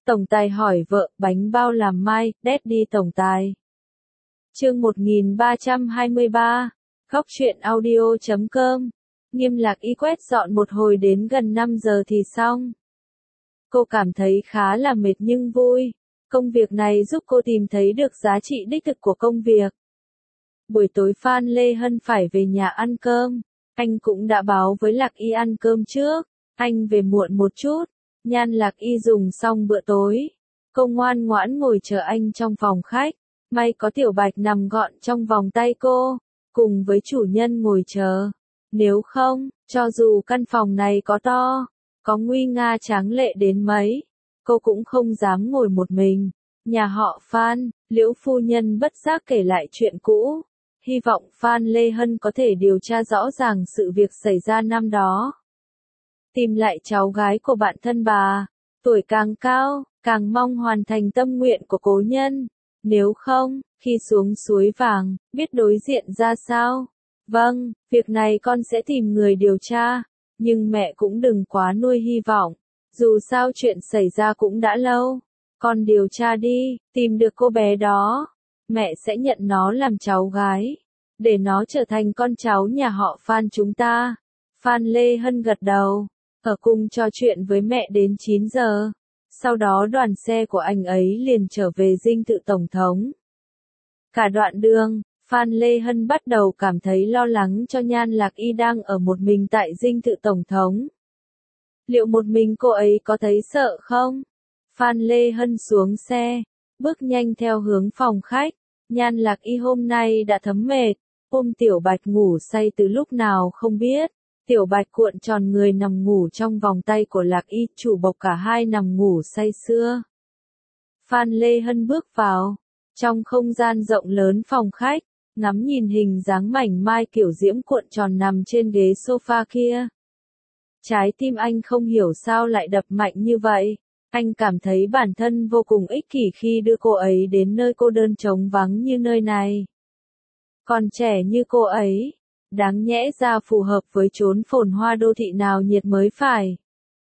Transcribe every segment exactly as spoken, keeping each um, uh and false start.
Tổng tài hỏi vợ, bánh bao làm mai, Daddy tổng tài. Chương một nghìn ba trăm hai mươi ba, góc truyện audio chấm com. Nghiêm Lạc Y quét dọn một hồi đến gần năm giờ thì xong. Cô cảm thấy khá là mệt nhưng vui. Công việc này giúp cô tìm thấy được giá trị đích thực của công việc. Buổi tối Phan Lê Hân phải về nhà ăn cơm. Anh cũng đã báo với Lạc Y ăn cơm trước. Anh về muộn một chút. Nhan Lạc Y dùng xong bữa tối. Cô ngoan ngoãn ngồi chờ anh trong phòng khách. May có Tiểu Bạch nằm gọn trong vòng tay cô, cùng với chủ nhân ngồi chờ. Nếu không, cho dù căn phòng này có to, có nguy nga tráng lệ đến mấy, cô cũng không dám ngồi một mình. Nhà họ Phan, Liễu phu nhân bất giác kể lại chuyện cũ. Hy vọng Phan Lê Hân có thể điều tra rõ ràng sự việc xảy ra năm đó. Tìm lại cháu gái của bạn thân bà, tuổi càng cao, càng mong hoàn thành tâm nguyện của cố nhân. Nếu không, khi xuống suối vàng, biết đối diện ra sao? Vâng, việc này con sẽ tìm người điều tra, nhưng mẹ cũng đừng quá nuôi hy vọng. Dù sao chuyện xảy ra cũng đã lâu. Con điều tra đi, tìm được cô bé đó. Mẹ sẽ nhận nó làm cháu gái, để nó trở thành con cháu nhà họ Phan chúng ta. Phan Lê Hân gật đầu, ở cùng trò chuyện với mẹ đến chín giờ. Sau đó đoàn xe của anh ấy liền trở về dinh thự tổng thống. Cả đoạn đường, Phan Lê Hân bắt đầu cảm thấy lo lắng cho Nhan Lạc Y đang ở một mình tại dinh thự tổng thống. Liệu một mình cô ấy có thấy sợ không? Phan Lê Hân xuống xe, bước nhanh theo hướng phòng khách. Nhan Lạc Y hôm nay đã thấm mệt, ôm Tiểu Bạch ngủ say từ lúc nào không biết. Tiểu Bạch cuộn tròn người nằm ngủ trong vòng tay của Lạc Y, chủ bộc cả hai nằm ngủ say sưa. Phan Lê Hân bước vào, trong không gian rộng lớn phòng khách, ngắm nhìn hình dáng mảnh mai kiểu diễm cuộn tròn nằm trên ghế sofa kia. Trái tim anh không hiểu sao lại đập mạnh như vậy. Anh cảm thấy bản thân vô cùng ích kỷ khi đưa cô ấy đến nơi cô đơn trống vắng như nơi này. Còn trẻ như cô ấy, đáng nhẽ ra phù hợp với chốn phồn hoa đô thị nào nhiệt mới phải.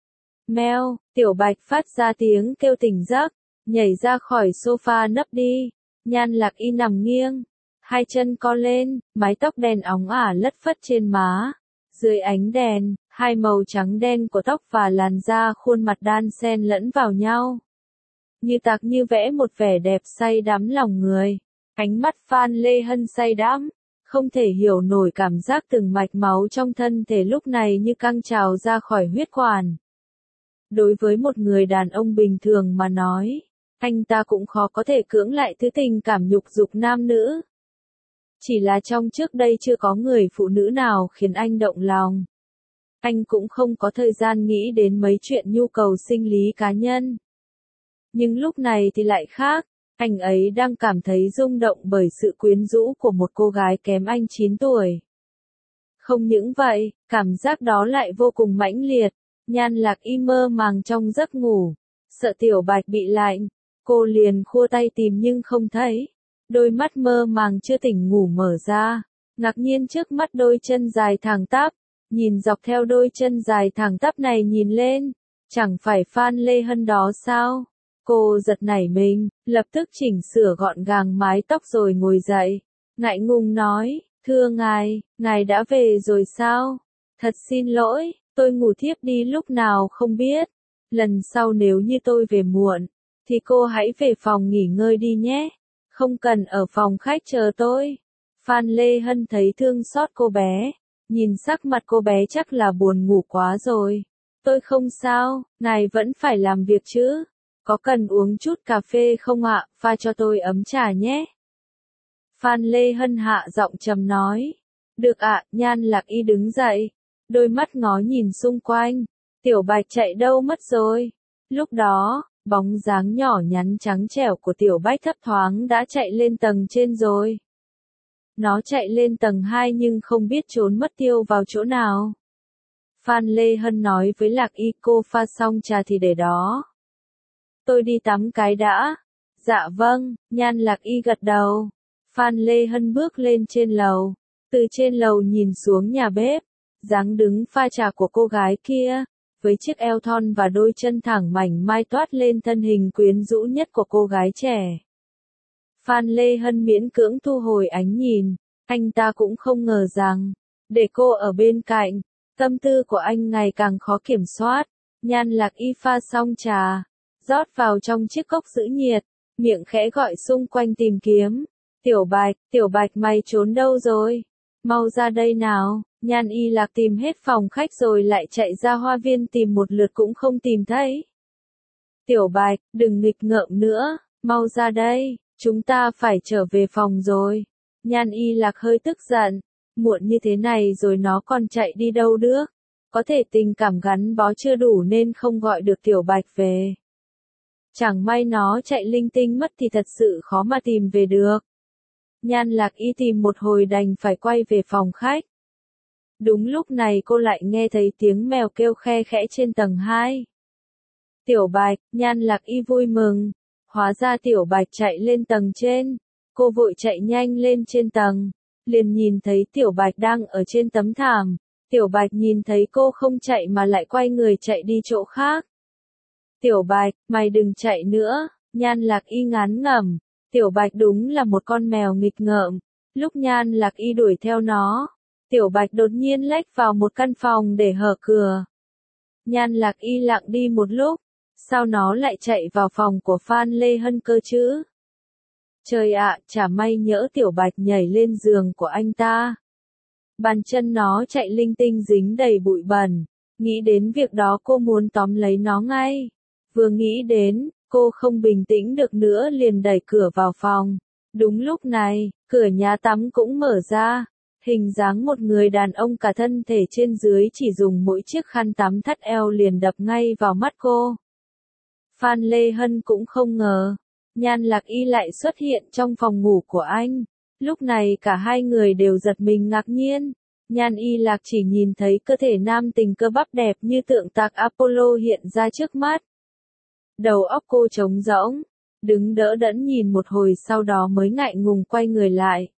Meo, Tiểu Bạch phát ra tiếng kêu tỉnh giấc, nhảy ra khỏi sofa nấp đi. Nhan Lạc Y nằm nghiêng, hai chân co lên, mái tóc đen óng ả lất phất trên má. Dưới ánh đèn, hai màu trắng đen của tóc và làn da khuôn mặt đan xen lẫn vào nhau. Như tạc như vẽ một vẻ đẹp say đắm lòng người. Ánh mắt Phan Lê Hân say đắm, không thể hiểu nổi cảm giác từng mạch máu trong thân thể lúc này như căng trào ra khỏi huyết quản. Đối với một người đàn ông bình thường mà nói, anh ta cũng khó có thể cưỡng lại thứ tình cảm nhục dục nam nữ. Chỉ là trong trước đây chưa có người phụ nữ nào khiến anh động lòng. Anh cũng không có thời gian nghĩ đến mấy chuyện nhu cầu sinh lý cá nhân. Nhưng lúc này thì lại khác, anh ấy đang cảm thấy rung động bởi sự quyến rũ của một cô gái kém anh chín tuổi. Không những vậy, cảm giác đó lại vô cùng mãnh liệt. Nhan Lạc Y mơ màng trong giấc ngủ, sợ Tiểu Bạch bị lạnh, cô liền khua tay tìm nhưng không thấy. Đôi mắt mơ màng chưa tỉnh ngủ mở ra, ngạc nhiên trước mắt đôi chân dài thẳng tắp, nhìn dọc theo đôi chân dài thẳng tắp này nhìn lên, chẳng phải Phan Lê Hân đó sao? Cô giật nảy mình, lập tức chỉnh sửa gọn gàng mái tóc rồi ngồi dậy, ngại ngùng nói, thưa ngài, ngài đã về rồi sao? Thật xin lỗi, tôi ngủ thiếp đi lúc nào không biết, lần sau nếu như tôi về muộn, thì cô hãy về phòng nghỉ ngơi đi nhé. Không cần ở phòng khách chờ tôi. Phan Lê Hân thấy thương xót cô bé, nhìn sắc mặt cô bé chắc là buồn ngủ quá rồi. Tôi không sao, ngài vẫn phải làm việc chứ. Có cần uống chút cà phê không ạ, pha cho tôi ấm trà nhé. Phan Lê Hân hạ giọng trầm nói. Được ạ, Nhan Lạc Y đứng dậy, đôi mắt ngó nhìn xung quanh. Tiểu Bạch chạy đâu mất rồi? Lúc đó, bóng dáng nhỏ nhắn trắng trẻo của Tiểu Bách thấp thoáng đã chạy lên tầng trên rồi. Nó chạy lên tầng hai nhưng không biết trốn mất tiêu vào chỗ nào. Phan Lê Hân nói với Lạc Y, cô pha xong trà thì để đó. Tôi đi tắm cái đã. Dạ vâng, Nhan Lạc Y gật đầu. Phan Lê Hân bước lên trên lầu. Từ trên lầu nhìn xuống nhà bếp, dáng đứng pha trà của cô gái kia, với chiếc eo thon và đôi chân thẳng mảnh mai toát lên thân hình quyến rũ nhất của cô gái trẻ. Phan Lê Hân miễn cưỡng thu hồi ánh nhìn, anh ta cũng không ngờ rằng, để cô ở bên cạnh, tâm tư của anh ngày càng khó kiểm soát. Nhan Lạc Y pha xong trà, rót vào trong chiếc cốc giữ nhiệt, miệng khẽ gọi xung quanh tìm kiếm. Tiểu Bạch, Tiểu Bạch mày trốn đâu rồi? Mau ra đây nào. Nhan Y Lạc tìm hết phòng khách rồi lại chạy ra hoa viên tìm một lượt cũng không tìm thấy. Tiểu Bạch, đừng nghịch ngợm nữa, mau ra đây, chúng ta phải trở về phòng rồi. Nhan Y Lạc hơi tức giận, muộn như thế này rồi nó còn chạy đi đâu được? Có thể tình cảm gắn bó chưa đủ nên không gọi được Tiểu Bạch về. Chẳng may nó chạy linh tinh mất thì thật sự khó mà tìm về được. Nhan Lạc Y tìm một hồi đành phải quay về phòng khách. Đúng lúc này cô lại nghe thấy tiếng mèo kêu khe khẽ trên tầng hai. Tiểu Bạch, Nhan Lạc Y vui mừng. Hóa ra Tiểu Bạch chạy lên tầng trên. Cô vội chạy nhanh lên trên tầng. Liền nhìn thấy Tiểu Bạch đang ở trên tấm thảm. Tiểu Bạch nhìn thấy cô không chạy mà lại quay người chạy đi chỗ khác. Tiểu Bạch, mày đừng chạy nữa. Nhan Lạc Y ngán ngẩm. Tiểu Bạch đúng là một con mèo nghịch ngợm. Lúc Nhan Lạc Y đuổi theo nó, Tiểu Bạch đột nhiên lách vào một căn phòng để hở cửa. Nhan Lạc Y lặng đi một lúc, sao nó lại chạy vào phòng của Phan Lê Hân cơ chứ? Trời ạ, chả may nhỡ Tiểu Bạch nhảy lên giường của anh ta. Bàn chân nó chạy linh tinh dính đầy bụi bẩn. Nghĩ đến việc đó cô muốn tóm lấy nó ngay. Vừa nghĩ đến, cô không bình tĩnh được nữa liền đẩy cửa vào phòng. Đúng lúc này, cửa nhà tắm cũng mở ra. Hình dáng một người đàn ông cả thân thể trên dưới chỉ dùng mỗi chiếc khăn tắm thắt eo liền đập ngay vào mắt cô. Phan Lê Hân cũng không ngờ, Nhan Lạc Y lại xuất hiện trong phòng ngủ của anh. Lúc này cả hai người đều giật mình ngạc nhiên. Nhan Y Lạc chỉ nhìn thấy cơ thể nam tình cơ bắp đẹp như tượng tạc Apollo hiện ra trước mắt. Đầu óc cô trống rỗng, đứng đỡ đẫn nhìn một hồi sau đó mới ngại ngùng quay người lại.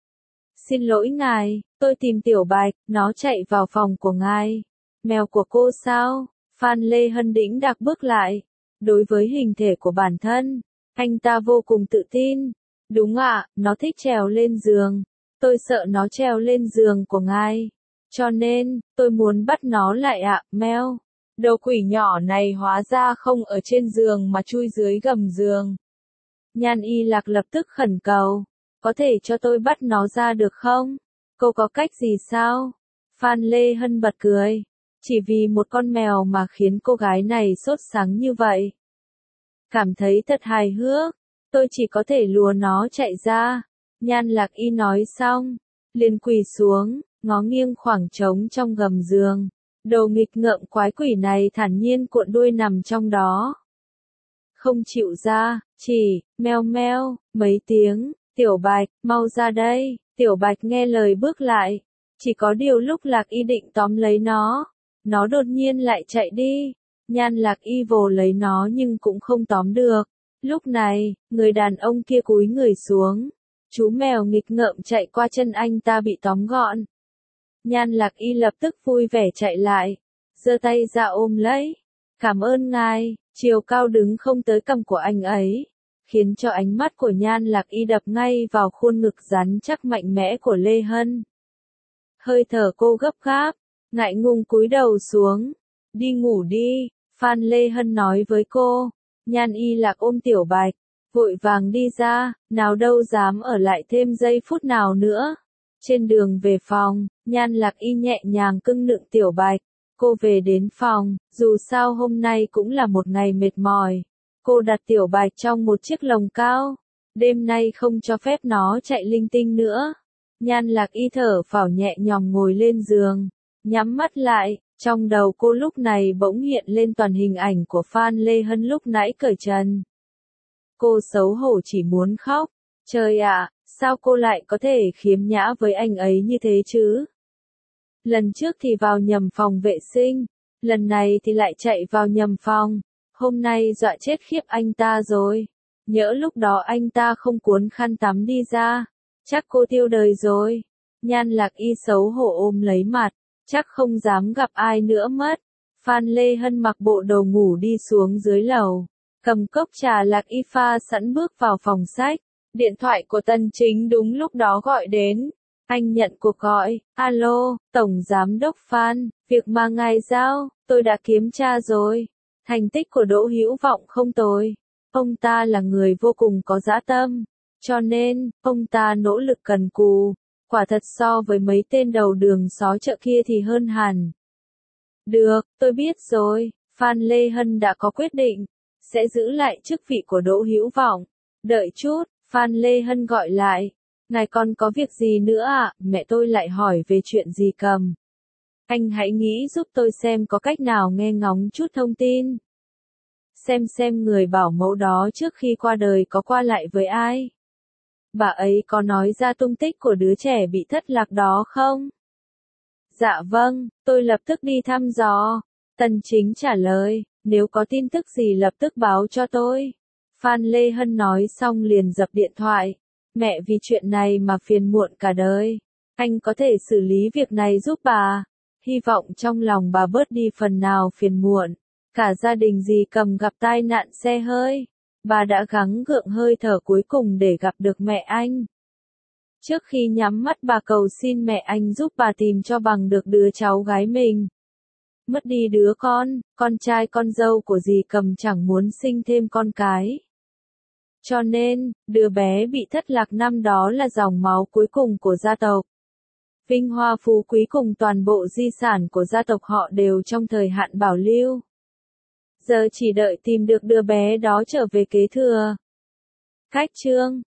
Xin lỗi ngài, tôi tìm Tiểu Bạch, nó chạy vào phòng của ngài. Mèo của cô sao? Phan Lê Hân đĩnh đạc bước lại. Đối với hình thể của bản thân, anh ta vô cùng tự tin. Đúng ạ, nó thích trèo lên giường. Tôi sợ nó trèo lên giường của ngài. Cho nên, tôi muốn bắt nó lại ạ, mèo. Đầu quỷ nhỏ này hóa ra không ở trên giường mà chui dưới gầm giường. Nhan Y Lạc lập tức khẩn cầu. Có thể cho tôi bắt nó ra được không? Cô có cách gì sao? Phan Lê Hân bật cười. Chỉ vì một con mèo mà khiến cô gái này sốt sắng như vậy. Cảm thấy thật hài hước. Tôi chỉ có thể lùa nó chạy ra. Nhan Lạc Y nói xong, liền quỳ xuống, ngó nghiêng khoảng trống trong gầm giường. Đồ nghịch ngợm quái quỷ này thản nhiên cuộn đuôi nằm trong đó. Không chịu ra, chỉ, meo meo, mấy tiếng, Tiểu Bạch, mau ra đây. Tiểu Bạch nghe lời bước lại. Chỉ có điều lúc Lạc Y định tóm lấy nó, nó đột nhiên lại chạy đi. Nhan Lạc Y vồ lấy nó nhưng cũng không tóm được. Lúc này, người đàn ông kia cúi người xuống. Chú mèo nghịch ngợm chạy qua chân anh ta bị tóm gọn. Nhan Lạc Y lập tức vui vẻ chạy lại, giơ tay ra ôm lấy. Cảm ơn ngài. Chiều cao đứng không tới cằm của anh ấy, khiến cho ánh mắt của Nhan Lạc Y đập ngay vào khuôn ngực rắn chắc mạnh mẽ của Lê Hân. Hơi thở cô gấp gáp, ngại ngùng cúi đầu xuống. Đi ngủ đi, Phan Lê Hân nói với cô. Nhan Y Lạc ôm Tiểu Bạch, vội vàng đi ra, nào đâu dám ở lại thêm giây phút nào nữa. Trên đường về phòng, Nhan Lạc Y nhẹ nhàng cưng nựng Tiểu Bạch. Cô về đến phòng, dù sao hôm nay cũng là một ngày mệt mỏi. Cô đặt Tiểu Bạch trong một chiếc lồng cao. Đêm nay không cho phép nó chạy linh tinh nữa. Nhan Lạc Y thở phào nhẹ nhõm ngồi lên giường, nhắm mắt lại. Trong đầu cô lúc này bỗng hiện lên toàn hình ảnh của Phan Lê Hân lúc nãy cởi trần. Cô xấu hổ chỉ muốn khóc. Trời ạ, sao cô lại có thể khiếm nhã với anh ấy như thế chứ? Lần trước thì vào nhầm phòng vệ sinh, lần này thì lại chạy vào nhầm phòng. Hôm nay dọa chết khiếp anh ta rồi. Nhỡ lúc đó anh ta không cuốn khăn tắm đi ra, chắc cô tiêu đời rồi. Nhan Lạc Y xấu hổ ôm lấy mặt, chắc không dám gặp ai nữa mất. Phan Lê Hân mặc bộ đồ ngủ đi xuống dưới lầu, cầm cốc trà lạc y pha sẵn bước vào phòng sách. Điện thoại của Tần Chính đúng lúc đó gọi đến. Anh nhận cuộc gọi, alo, Tổng Giám đốc Phan, việc mà ngài giao, tôi đã kiểm tra rồi. Thành tích của Đỗ Hữu Vọng không tồi. Ông ta là người vô cùng có dã tâm, cho nên, ông ta nỗ lực cần cù. Quả thật so với mấy tên đầu đường xó chợ kia thì hơn hẳn. Được, tôi biết rồi, Phan Lê Hân đã có quyết định, sẽ giữ lại chức vị của Đỗ Hữu Vọng. Đợi chút, Phan Lê Hân gọi lại. Ngài còn có việc gì nữa ạ? À? Mẹ tôi lại hỏi về chuyện gì cầm. Anh hãy nghĩ giúp tôi xem có cách nào nghe ngóng chút thông tin. Xem xem người bảo mẫu đó trước khi qua đời có qua lại với ai. Bà ấy có nói ra tung tích của đứa trẻ bị thất lạc đó không? Dạ vâng, tôi lập tức đi thăm dò. Tần Chính trả lời, nếu có tin tức gì lập tức báo cho tôi. Phan Lê Hân nói xong liền dập điện thoại. Mẹ vì chuyện này mà phiền muộn cả đời. Anh có thể xử lý việc này giúp bà. Hy vọng trong lòng bà bớt đi phần nào phiền muộn. Cả gia đình dì Cầm gặp tai nạn xe hơi. Bà đã gắng gượng hơi thở cuối cùng để gặp được mẹ anh. Trước khi nhắm mắt bà cầu xin mẹ anh giúp bà tìm cho bằng được đứa cháu gái mình. Mất đi đứa con, con trai con dâu của dì Cầm chẳng muốn sinh thêm con cái. Cho nên, đứa bé bị thất lạc năm đó là dòng máu cuối cùng của gia tộc. Vinh hoa phú quý cùng toàn bộ di sản của gia tộc họ đều trong thời hạn bảo lưu. Giờ chỉ đợi tìm được đứa bé đó trở về kế thừa. Cách chương